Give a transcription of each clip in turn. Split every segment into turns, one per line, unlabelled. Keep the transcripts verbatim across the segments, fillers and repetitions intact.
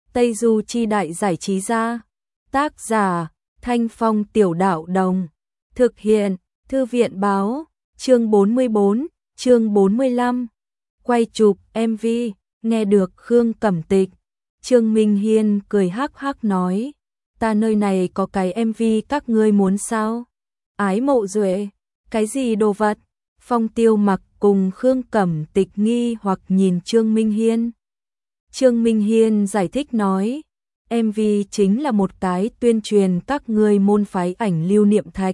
Tây Du Chi Đại Giải Trí Gia. Tác giả Thanh Phong Tiểu Đạo Đồng. Thực hiện Thư viện Báo. Chương bốn mươi bốn, chương bốn mươi lăm. Quay chụp em vê. Nghe được Khương Cẩm Tịch, Trương Minh Hiên cười hắc hắc nói, ta nơi này có cái em vê các ngươi muốn sao? Ái Mộ Duệ, cái gì đồ vật? Phong Tiêu Mặc cùng Khương Cẩm Tịch nghi hoặc nhìn Trương Minh Hiên. Trương Minh Hiên giải thích nói, em vê chính là một cái tuyên truyền các ngươi môn phái ảnh lưu niệm thạch.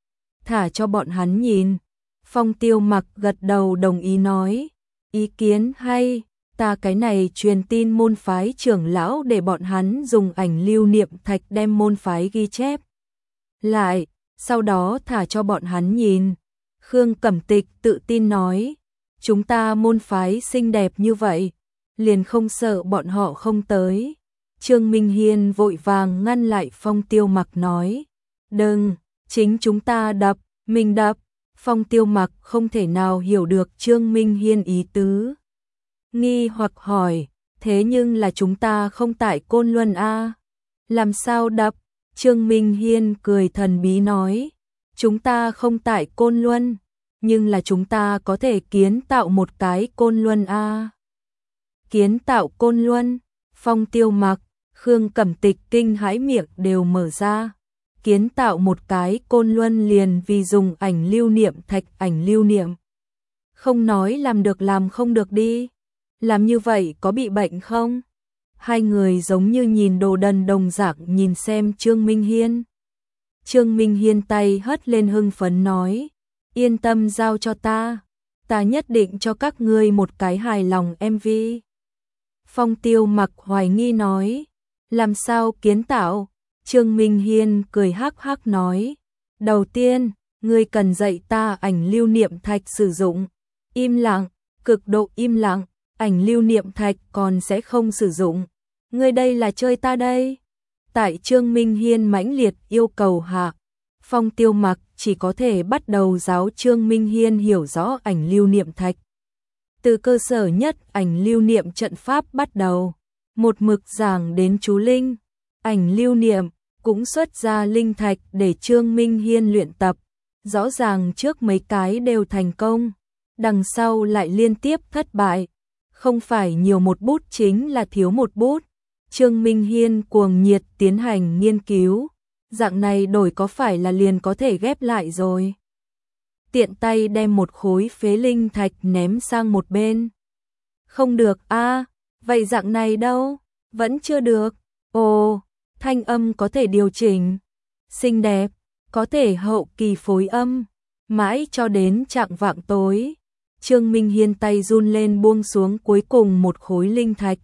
Thả cho bọn hắn nhìn. Phong Tiêu Mặc gật đầu đồng ý nói, ý kiến hay, ta cái này truyền tin môn phái trưởng lão để bọn hắn dùng ảnh lưu niệm thạch đem môn phái ghi chép lại, sau đó thả cho bọn hắn nhìn. Khương Cẩm Tịch tự tin nói, chúng ta môn phái xinh đẹp như vậy, liền không sợ bọn họ không tới. Trương Minh Hiên vội vàng ngăn lại Phong Tiêu Mặc nói, đừng, chính chúng ta đập, mình đập. Phong Tiêu Mặc không thể nào hiểu được Trương Minh Hiên ý tứ. Nghi hoặc hỏi, thế nhưng là chúng ta không tại Côn Luân a, làm sao đập? Trương Minh Hiên cười thần bí nói, chúng ta không tại Côn Luân, nhưng là chúng ta có thể kiến tạo một cái Côn Luân a. Kiến tạo Côn Luân? Phong Tiêu Mặc, Khương Cẩm Tịch kinh hãi miệng đều mở ra. Kiến tạo một cái Côn Luân liền vì dùng ảnh lưu niệm thạch ảnh lưu niệm. Không nói làm được làm không được đi. Làm như vậy có bị bệnh không? Hai người giống như nhìn đồ đần đồng dạng nhìn xem Trương Minh Hiên. Trương Minh Hiên tay hất lên hưng phấn nói, yên tâm giao cho ta, ta nhất định cho các ngươi một cái hài lòng em vê. Phong Tiêu Mặc hoài nghi nói, làm sao kiến tạo? Trương Minh Hiên cười hắc hắc nói, đầu tiên, ngươi cần dạy ta ảnh lưu niệm thạch sử dụng. Im lặng, cực độ im lặng, ảnh lưu niệm thạch còn sẽ không sử dụng. Ngươi đây là chơi ta đây. Tại Trương Minh Hiên mãnh liệt yêu cầu hạ, Phong Tiêu Mặc chỉ có thể bắt đầu giáo Trương Minh Hiên hiểu rõ ảnh lưu niệm thạch. Từ cơ sở nhất ảnh lưu niệm trận pháp bắt đầu, một mực giảng đến chú linh. Ảnh lưu niệm cũng xuất ra linh thạch để Trương Minh Hiên luyện tập. Rõ ràng trước mấy cái đều thành công, đằng sau lại liên tiếp thất bại. Không phải nhiều một bút chính là thiếu một bút. Trương Minh Hiên cuồng nhiệt tiến hành nghiên cứu. Dạng này đổi có phải là liền có thể ghép lại rồi. Tiện tay đem một khối phế linh thạch ném sang một bên. Không được a, à, vậy dạng này đâu? Vẫn chưa được. Ồ, thanh âm có thể điều chỉnh. Xinh đẹp, có thể hậu kỳ phối âm. Mãi cho đến chạng vạng tối, Trương Minh Hiên tay run lên buông xuống cuối cùng một khối linh thạch.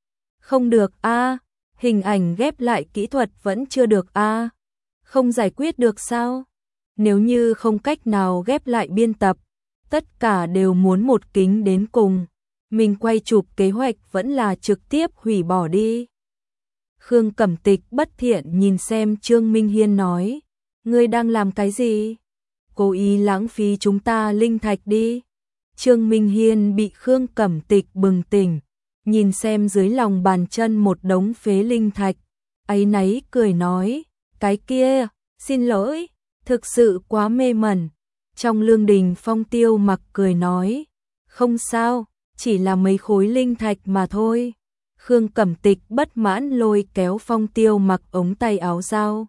Không được a, à, hình ảnh ghép lại kỹ thuật vẫn chưa được a. À. Không giải quyết được sao? Nếu như không cách nào ghép lại biên tập, tất cả đều muốn một kính đến cùng. Mình quay chụp kế hoạch vẫn là trực tiếp hủy bỏ đi. Khương Cẩm Tịch bất thiện nhìn xem Trương Minh Hiên nói, ngươi đang làm cái gì? Cố ý lãng phí chúng ta linh thạch đi. Trương Minh Hiên bị Khương Cẩm Tịch bừng tỉnh, nhìn xem dưới lòng bàn chân một đống phế linh thạch, áy náy cười nói, cái kia, xin lỗi, thực sự quá mê mẩn. Trong lương đình Phong Tiêu Mặc cười nói, không sao, chỉ là mấy khối linh thạch mà thôi. Khương Cẩm Tịch bất mãn lôi kéo Phong Tiêu Mặc ống tay áo dao.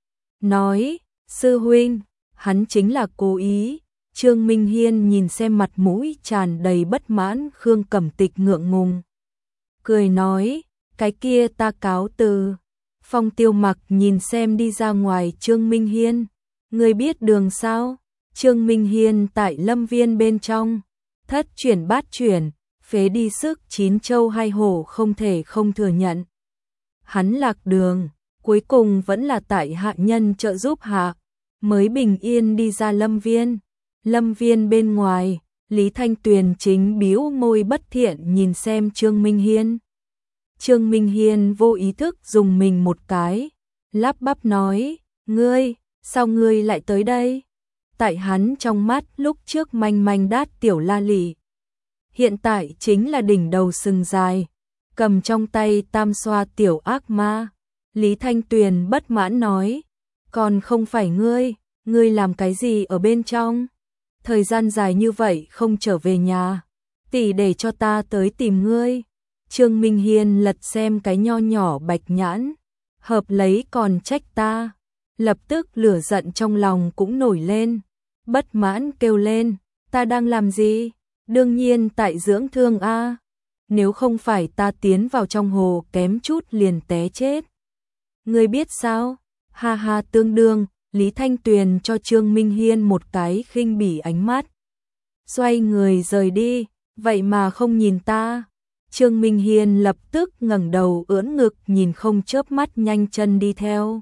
Nói, sư huynh, hắn chính là cố ý. Trương Minh Hiên nhìn xem mặt mũi tràn đầy bất mãn Khương Cẩm Tịch ngượng ngùng. Cười nói, cái kia ta cáo từ. Phong Tiêu Mặc nhìn xem đi ra ngoài Trương Minh Hiên. Người biết đường sao? Trương Minh Hiên tại lâm viên bên trong. Thất chuyển bát chuyển, phế đi sức chín châu hai hổ không thể không thừa nhận. Hắn lạc đường, cuối cùng vẫn là tại hạ nhân trợ giúp hạ, mới bình yên đi ra lâm viên. Lâm viên bên ngoài, Lý Thanh Tuyền chính bĩu môi bất thiện nhìn xem Trương Minh Hiên. Trương Minh Hiên vô ý thức dùng mình một cái, lắp bắp nói, ngươi, sao ngươi lại tới đây? Tại hắn trong mắt lúc trước manh manh đát tiểu la lị, hiện tại chính là đỉnh đầu sừng dài. cầm trong tay tam xoa tiểu ác ma. Lý Thanh Tuyền bất mãn nói, còn không phải ngươi, ngươi làm cái gì ở bên trong? Thời gian dài như vậy không trở về nhà, tỷ để cho ta tới tìm ngươi. Trương Minh Hiên lật xem cái nho nhỏ bạch nhãn, hợp lấy còn trách ta. Lập tức lửa giận trong lòng cũng nổi lên, bất mãn kêu lên, ta đang làm gì? Đương nhiên tại dưỡng thương a. Nếu không phải ta tiến vào trong hồ kém chút liền té chết. Ngươi biết sao? Ha ha, tương đương. Lý Thanh Tuyền cho Trương Minh Hiên một cái khinh bỉ ánh mắt. Xoay người rời đi, vậy mà không nhìn ta. Trương Minh Hiên lập tức ngẩng đầu ưỡn ngực nhìn không chớp mắt nhanh chân đi theo.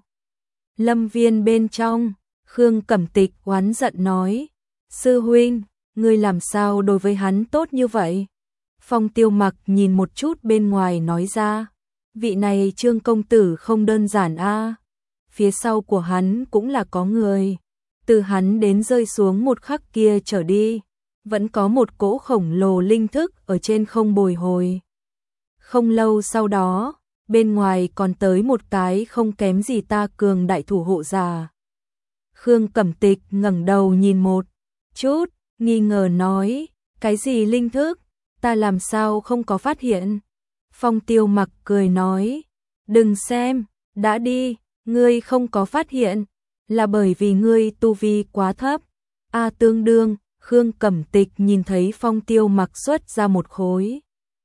Lâm viên bên trong, Khương Cẩm Tịch oán giận nói, sư huynh, ngươi làm sao đối với hắn tốt như vậy? Phong Tiêu Mặc nhìn một chút bên ngoài nói ra, vị này Trương công tử không đơn giản a. Phía sau của hắn cũng là có người, từ hắn đến rơi xuống một khắc kia trở đi, vẫn có một cỗ khổng lồ linh thức ở trên không bồi hồi. Không lâu sau đó, bên ngoài còn tới một cái không kém gì ta cường đại thủ hộ giả. Khương Cẩm Tịch ngẩng đầu nhìn một chút, nghi ngờ nói, cái gì linh thức, ta làm sao không có phát hiện. Phong Tiêu Mặc cười nói, đừng xem, đã đi, ngươi không có phát hiện, là bởi vì ngươi tu vi quá thấp. A tương đương, Khương Cẩm Tịch nhìn thấy Phong Tiêu Mặc xuất ra một khối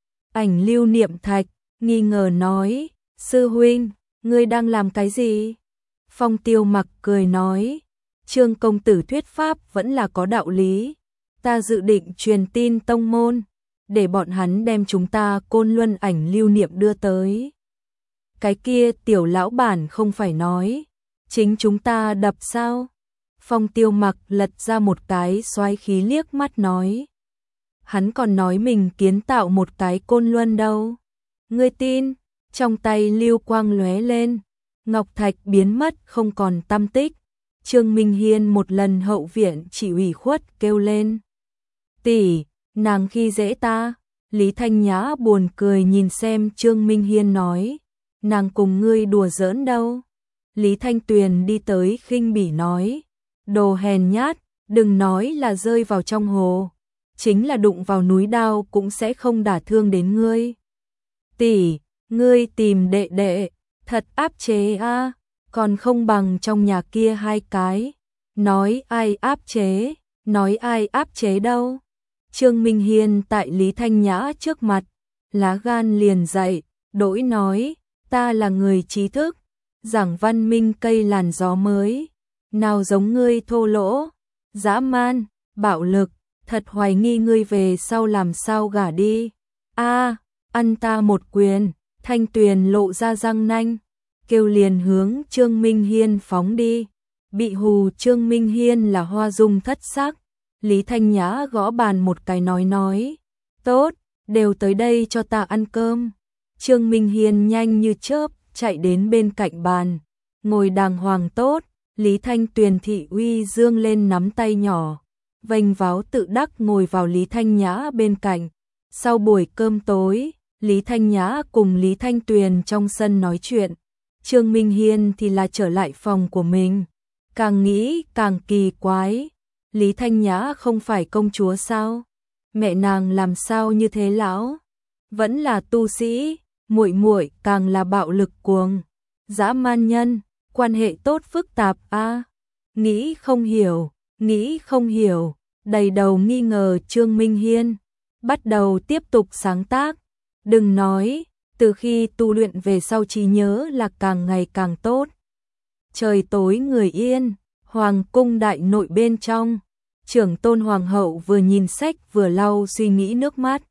ảnh lưu niệm thạch, nghi ngờ nói, sư huynh, ngươi đang làm cái gì? Phong Tiêu Mặc cười nói, Trương công tử thuyết pháp vẫn là có đạo lý, ta dự định truyền tin tông môn, để bọn hắn đem chúng ta Côn Luân ảnh lưu niệm đưa tới. Cái kia tiểu lão bản không phải nói, chính chúng ta đập sao? Phong Tiêu Mặc lật ra một cái xoáy khí liếc mắt nói, hắn còn nói mình kiến tạo một cái Côn Luân đâu. Ngươi tin? Trong tay lưu quang lóe lên, ngọc thạch biến mất không còn tăm tích. Trương Minh Hiên một lần hậu viện chỉ ủy khuất kêu lên, tỷ, nàng khi dễ ta. Lý Thanh Nhã buồn cười nhìn xem Trương Minh Hiên nói, nàng cùng ngươi đùa giỡn đâu. Lý Thanh Tuyền đi tới khinh bỉ nói, đồ hèn nhát, đừng nói là rơi vào trong hồ, chính là đụng vào núi đao cũng sẽ không đả thương đến ngươi. Tỷ, ngươi tìm đệ đệ, thật áp chế a, còn không bằng trong nhà kia hai cái. Nói ai áp chế, nói ai áp chế đâu. Trương Minh Hiên tại Lý Thanh Nhã trước mặt, lá gan liền dậy, đổi nói, ta là người trí thức, giảng văn minh cây làn gió mới, nào giống ngươi thô lỗ, dã man, bạo lực, thật hoài nghi ngươi về sau làm sao gả đi. A, ăn ta một quyền. Thanh Tuyền lộ ra răng nanh, kêu liền hướng Trương Minh Hiên phóng đi. Bị hù Trương Minh Hiên là hoa dung thất sắc. Lý Thanh Nhã gõ bàn một cái nói nói, tốt, đều tới đây cho ta ăn cơm. Trương Minh Hiên nhanh như chớp chạy đến bên cạnh bàn, ngồi đàng hoàng tốt. Lý Thanh Tuyền thị uy dương lên nắm tay nhỏ, vênh váo tự đắc ngồi vào Lý Thanh Nhã bên cạnh. Sau buổi cơm tối, Lý Thanh Nhã cùng Lý Thanh Tuyền trong sân nói chuyện, Trương Minh Hiên thì là trở lại phòng của mình. Càng nghĩ càng kỳ quái, Lý Thanh Nhã không phải công chúa sao? Mẹ nàng làm sao như thế lão? Vẫn là tu sĩ, muội muội càng là bạo lực cuồng, dã man nhân, quan hệ tốt phức tạp a. À? Nghĩ không hiểu, nghĩ không hiểu, đầy đầu nghi ngờ Trương Minh Hiên, bắt đầu tiếp tục sáng tác. Đừng nói, từ khi tu luyện về sau trí nhớ là càng ngày càng tốt. Trời tối người yên, hoàng cung đại nội bên trong, trưởng tôn hoàng hậu vừa nhìn sách vừa lau suy nghĩ nước mắt.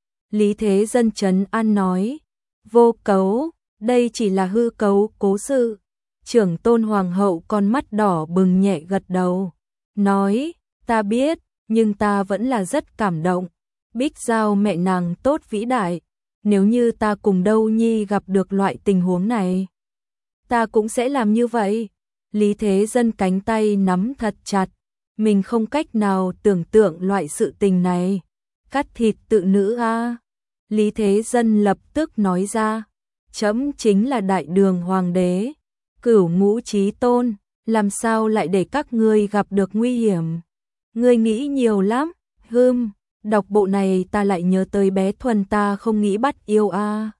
Lý Thế Dân trấn an nói, vô cấu, đây chỉ là hư cấu cố sự. Trưởng tôn hoàng hậu con mắt đỏ bừng nhẹ gật đầu, nói, ta biết, nhưng ta vẫn là rất cảm động. Bích Giao mẹ nàng tốt vĩ đại, nếu như ta cùng Đâu Nhi gặp được loại tình huống này, ta cũng sẽ làm như vậy. Lý Thế Dân cánh tay nắm thật chặt, mình không cách nào tưởng tượng loại sự tình này. Cắt thịt tự nữ a. Lý Thế Dân lập tức nói ra, trẫm chính là đại đường hoàng đế, cửu ngũ chí tôn, làm sao lại để các ngươi gặp được nguy hiểm. Ngươi nghĩ nhiều lắm, hưm, đọc bộ này ta lại nhớ tới bé Thuần ta không nghĩ bắt yêu a. À.